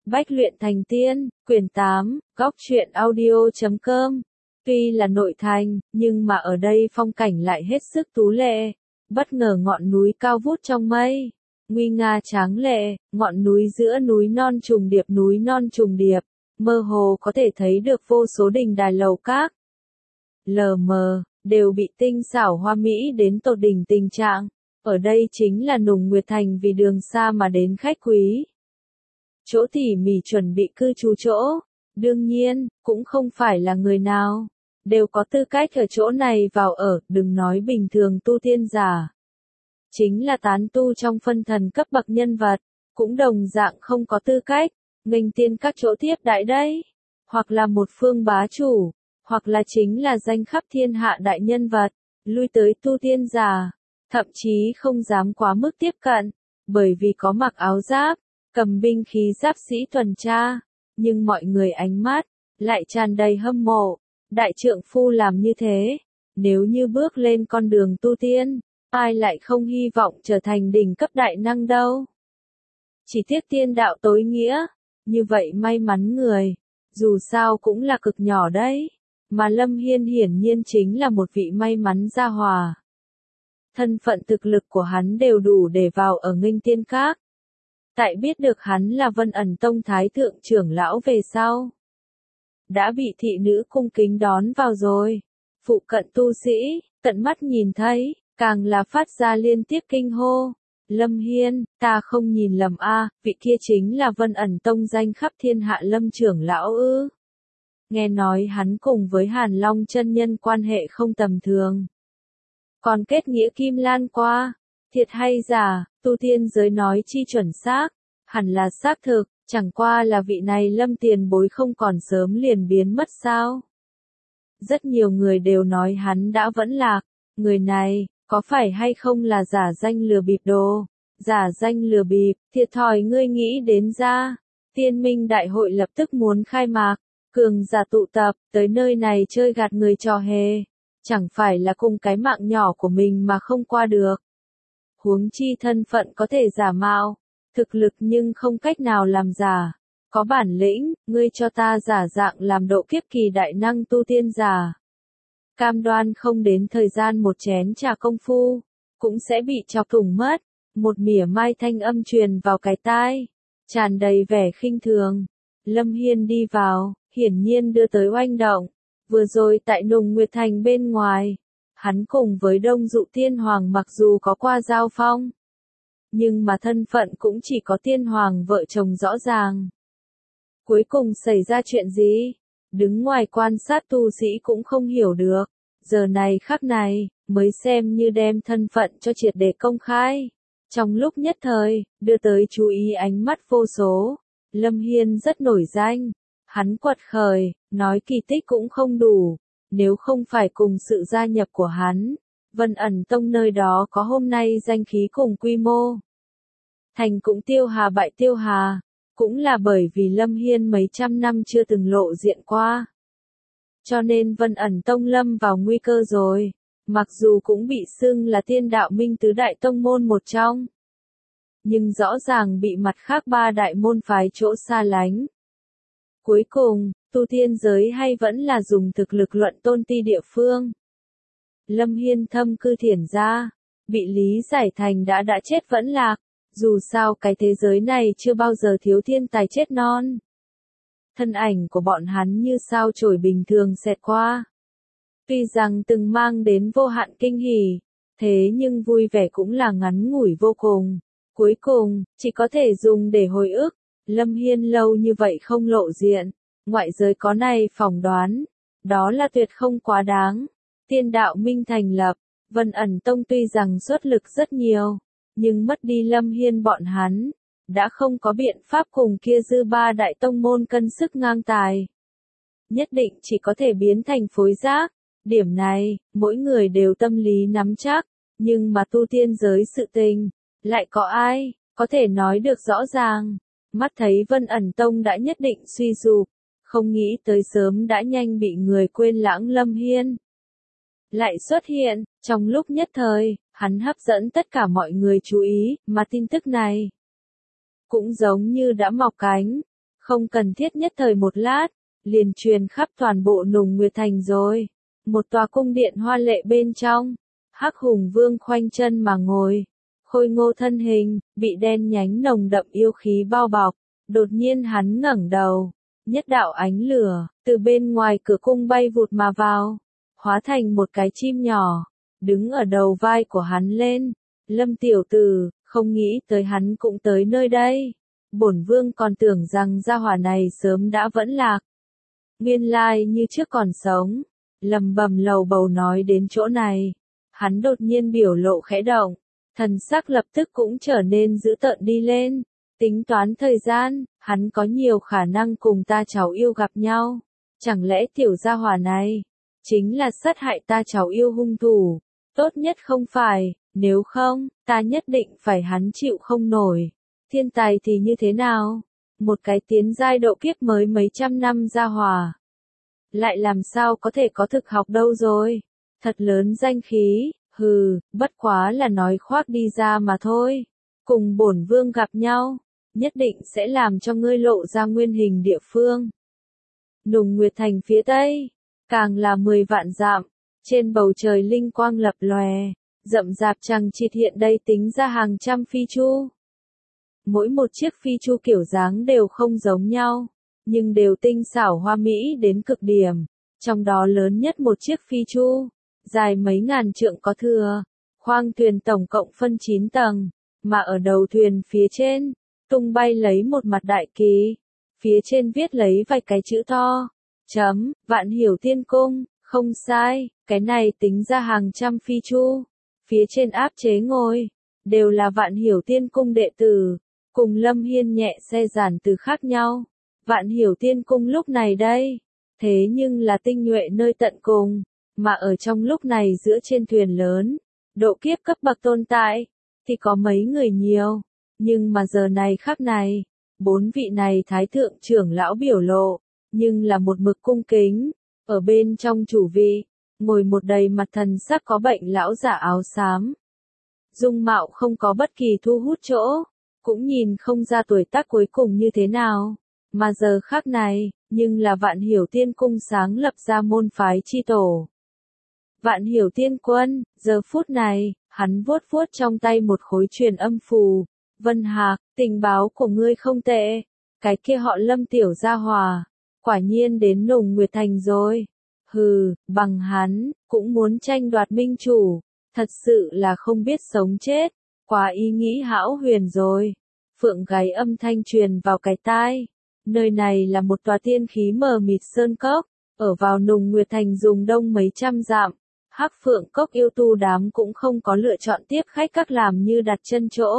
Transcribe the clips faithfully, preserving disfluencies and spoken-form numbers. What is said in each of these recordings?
Bách luyện thành tiên, quyển tám, góc truyện audio chấm com. Tuy là nội thành, nhưng mà ở đây phong cảnh lại hết sức tú lệ. Bất ngờ ngọn núi cao vút trong mây, nguy nga tráng lệ, ngọn núi giữa núi non trùng điệp núi non trùng điệp, mơ hồ có thể thấy được vô số đình đài lầu các. Lờ mờ, đều bị tinh xảo hoa mỹ đến tột đỉnh tình trạng. Ở đây chính là Nùng Nguyệt Thành vì đường xa mà đến khách quý. Chỗ tỉ mỉ chuẩn bị cư trú chỗ, đương nhiên, cũng không phải là người nào đều có tư cách ở chỗ này vào ở, đừng nói bình thường tu tiên giả. Chính là tán tu trong phân thần cấp bậc nhân vật, cũng đồng dạng không có tư cách, nghênh tiên các chỗ tiếp đại đấy. Hoặc là một phương bá chủ, hoặc là chính là danh khắp thiên hạ đại nhân vật, lui tới tu tiên giả, thậm chí không dám quá mức tiếp cận, bởi vì có mặc áo giáp, cầm binh khí giáp sĩ tuần tra, nhưng mọi người ánh mắt lại tràn đầy hâm mộ. Đại trượng phu làm như thế, nếu như bước lên con đường tu tiên, ai lại không hy vọng trở thành đỉnh cấp đại năng đâu. Chỉ tiếc tiên đạo tối nghĩa, như vậy may mắn người, dù sao cũng là cực nhỏ đấy, mà Lâm Hiên hiển nhiên chính là một vị may mắn gia hòa. Thân phận thực lực của hắn đều đủ để vào ở nghênh tiên các. Tại biết được hắn là Vân Ẩn Tông Thái Thượng trưởng lão về sau, đã bị thị nữ cung kính đón vào rồi. Phụ cận tu sĩ, tận mắt nhìn thấy, càng là phát ra liên tiếp kinh hô. Lâm Hiên, ta không nhìn lầm a, vị kia chính là Vân Ẩn Tông danh khắp thiên hạ Lâm trưởng lão ư. Nghe nói hắn cùng với Hàn Long chân nhân quan hệ không tầm thường. Còn kết nghĩa Kim Lan qua, thiệt hay giả, tu tiên giới nói chi chuẩn xác, hẳn là xác thực. Chẳng qua là vị này Lâm tiền bối không còn sớm liền biến mất sao. Rất nhiều người đều nói hắn đã vẫn lạc, người này, có phải hay không là giả danh lừa bịp đồ, giả danh lừa bịp, thiệt thòi ngươi nghĩ đến ra. Tiên minh đại hội lập tức muốn khai mạc, cường giả tụ tập, tới nơi này chơi gạt người trò hề, chẳng phải là cùng cái mạng nhỏ của mình mà không qua được. Huống chi thân phận có thể giả mạo. Thực lực nhưng không cách nào làm giả. Có bản lĩnh, ngươi cho ta giả dạng làm độ kiếp kỳ đại năng tu tiên giả. Cam đoan không đến thời gian một chén trà công phu, cũng sẽ bị chọc thủng mất. Một mỉa mai thanh âm truyền vào cái tai, tràn đầy vẻ khinh thường. Lâm Hiên đi vào, hiển nhiên đưa tới oanh động. Vừa rồi tại Nùng Nguyệt Thành bên ngoài, hắn cùng với Đông Dụ Tiên Hoàng mặc dù có qua giao phong, nhưng mà thân phận cũng chỉ có tiên hoàng vợ chồng rõ ràng. Cuối cùng xảy ra chuyện gì? Đứng ngoài quan sát tu sĩ cũng không hiểu được. Giờ này khắc này, mới xem như đem thân phận cho triệt để công khai. Trong lúc nhất thời, đưa tới chú ý ánh mắt vô số. Lâm Hiên rất nổi danh. Hắn quật khởi, nói kỳ tích cũng không đủ. Nếu không phải cùng sự gia nhập của hắn, Vân Ẩn Tông nơi đó có hôm nay danh khí cùng quy mô. Thành cũng tiêu hà bại tiêu hà, cũng là bởi vì Lâm Hiên mấy trăm năm chưa từng lộ diện qua. Cho nên Vân Ẩn Tông lâm vào nguy cơ rồi, mặc dù cũng bị xưng là tiên đạo minh tứ đại tông môn một trong. Nhưng rõ ràng bị mặt khác ba đại môn phái chỗ xa lánh. Cuối cùng, tu tiên giới hay vẫn là dùng thực lực luận tôn ti địa phương. Lâm Hiên thâm cư thiền gia, bị lý giải thành đã đã chết vẫn lạc. Dù sao cái thế giới này chưa bao giờ thiếu thiên tài chết non. Thân ảnh của bọn hắn như sao chổi bình thường xẹt qua. Tuy rằng từng mang đến vô hạn kinh hỉ, thế nhưng vui vẻ cũng là ngắn ngủi vô cùng. Cuối cùng, chỉ có thể dùng để hồi ức. Lâm Hiên lâu như vậy không lộ diện, ngoại giới có này phỏng đoán, đó là tuyệt không quá đáng. Tiên đạo minh thành lập, Vân Ẩn Tông tuy rằng xuất lực rất nhiều, nhưng mất đi Lâm Hiên bọn hắn, đã không có biện pháp cùng kia dư ba đại tông môn cân sức ngang tài. Nhất định chỉ có thể biến thành phối rác. Điểm này, mỗi người đều tâm lý nắm chắc, nhưng mà tu tiên giới sự tình, lại có ai, có thể nói được rõ ràng. Mắt thấy Vân Ẩn Tông đã nhất định suy sụp, không nghĩ tới sớm đã nhanh bị người quên lãng Lâm Hiên. Lại xuất hiện, trong lúc nhất thời, hắn hấp dẫn tất cả mọi người chú ý, mà tin tức này cũng giống như đã mọc cánh, Không cần thiết nhất thời một lát, liền truyền khắp toàn bộ Nùng Nguyệt Thành rồi. Một tòa cung điện hoa lệ bên trong, Hắc Hùng Vương khoanh chân mà ngồi, khôi ngô thân hình, bị đen nhánh nồng đậm yêu khí bao bọc. Đột nhiên hắn ngẩng đầu, nhất đạo ánh lửa, từ bên ngoài cửa cung bay vụt mà vào, hóa thành một cái chim nhỏ, đứng ở đầu vai của hắn lên. Lâm tiểu tử, không nghĩ tới hắn cũng tới nơi đây. Bổn vương còn tưởng rằng gia hỏa này sớm đã vẫn lạc. Nguyên lai như trước còn sống. Lầm bầm lầu bầu nói đến chỗ này. Hắn đột nhiên biểu lộ khẽ động. Thần sắc lập tức cũng trở nên dữ tợn đi lên. Tính toán thời gian, hắn có nhiều khả năng cùng ta cháu yêu gặp nhau. Chẳng lẽ tiểu gia hỏa này, chính là sát hại ta cháu yêu hung thủ. Tốt nhất không phải, nếu không, ta nhất định phải hắn chịu không nổi. Thiên tài thì như thế nào? Một cái tiến giai độ kiếp mới mấy trăm năm gia hỏa. Lại làm sao có thể có thực học đâu rồi? Thật lớn danh khí, hừ, bất quá là nói khoác đi ra mà thôi. Cùng bổn vương gặp nhau, nhất định sẽ làm cho ngươi lộ ra nguyên hình địa phương. Nùng Nguyệt Thành phía tây, càng là mười vạn dặm, trên bầu trời linh quang lập lòe, rậm rạp chằng chịt hiện đây tính ra hàng trăm phi chu. Mỗi một chiếc phi chu kiểu dáng đều không giống nhau, nhưng đều tinh xảo hoa mỹ đến cực điểm. Trong đó lớn nhất một chiếc phi chu, dài mấy ngàn trượng có thừa, khoang thuyền tổng cộng phân chín tầng, mà ở đầu thuyền phía trên, tung bay lấy một mặt đại kỳ, phía trên viết lấy vài cái chữ to, chấm, Vạn Hiểu Tiên Cung, không sai, cái này tính ra hàng trăm phi chu, phía trên áp chế ngồi, đều là Vạn Hiểu Tiên Cung đệ tử, cùng Lâm Hiên nhẹ xe giản từ khác nhau. Vạn Hiểu Tiên Cung lúc này đây, thế nhưng là tinh nhuệ nơi tận cùng, mà ở trong lúc này giữa trên thuyền lớn, độ kiếp cấp bậc tồn tại, thì có mấy người nhiều, nhưng mà giờ này khắc này, bốn vị này thái thượng trưởng lão biểu lộ, nhưng là một mực cung kính, ở bên trong chủ vị, ngồi một đầy mặt thần sắc có bệnh lão giả áo xám. Dung mạo không có bất kỳ thu hút chỗ, cũng nhìn không ra tuổi tác cuối cùng như thế nào, mà giờ khắc này, nhưng là Vạn Hiểu Tiên Cung sáng lập ra môn phái chi tổ. Vạn Hiểu Tiên Quân, giờ phút này, hắn vuốt vuốt trong tay một khối truyền âm phù. Vân Hạc, tình báo của ngươi không tệ. Cái kia họ Lâm tiểu gia hòa, quả nhiên đến Nùng Nguyệt Thành rồi. Hừ, bằng hắn, cũng muốn tranh đoạt minh chủ. Thật sự là không biết sống chết. Quá ý nghĩ hão huyền rồi. Phượng gáy âm thanh truyền vào cái tai. Nơi này là một tòa tiên khí mờ mịt sơn cốc. Ở vào Nùng Nguyệt Thành dùng đông mấy trăm dặm. Hắc Phượng Cốc yêu tu đám cũng không có lựa chọn tiếp khách các làm như đặt chân chỗ,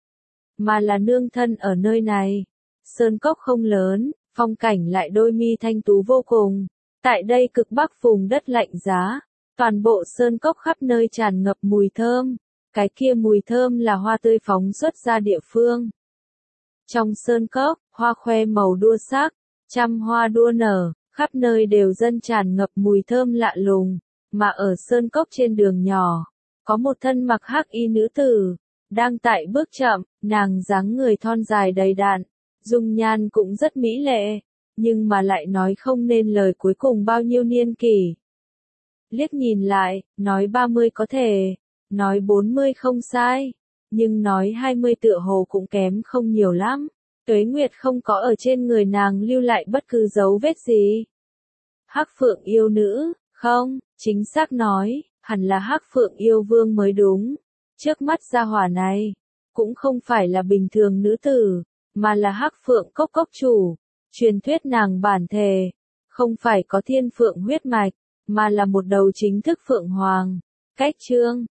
mà là nương thân ở nơi này. Sơn cốc không lớn, phong cảnh lại đôi mi thanh tú vô cùng. Tại đây cực bắc vùng đất lạnh giá, toàn bộ sơn cốc khắp nơi tràn ngập mùi thơm. Cái kia mùi thơm là hoa tươi phóng xuất ra địa phương. Trong sơn cốc, hoa khoe màu đua sắc, trăm hoa đua nở, khắp nơi đều dân tràn ngập mùi thơm lạ lùng. Mà ở sơn cốc trên đường nhỏ, có một thân mặc hắc y nữ tử, đang tại bước chậm, nàng dáng người thon dài đầy đặn, dung nhan cũng rất mỹ lệ, nhưng mà lại nói không nên lời cuối cùng bao nhiêu niên kỷ. Liếc nhìn lại, nói ba mươi có thể, nói bốn mươi không sai, nhưng nói hai mươi tựa hồ cũng kém không nhiều lắm. Tuế Nguyệt không có ở trên người nàng lưu lại bất cứ dấu vết gì. Hắc Phượng yêu nữ, không, chính xác nói, hẳn là Hắc Phượng yêu vương mới đúng. Trước mắt gia hỏa này, cũng không phải là bình thường nữ tử, mà là Hắc Phượng Cốc Cốc chủ. Truyền thuyết nàng bản thề, không phải có thiên phượng huyết mạch, mà là một đầu chính thức phượng hoàng. Cách chương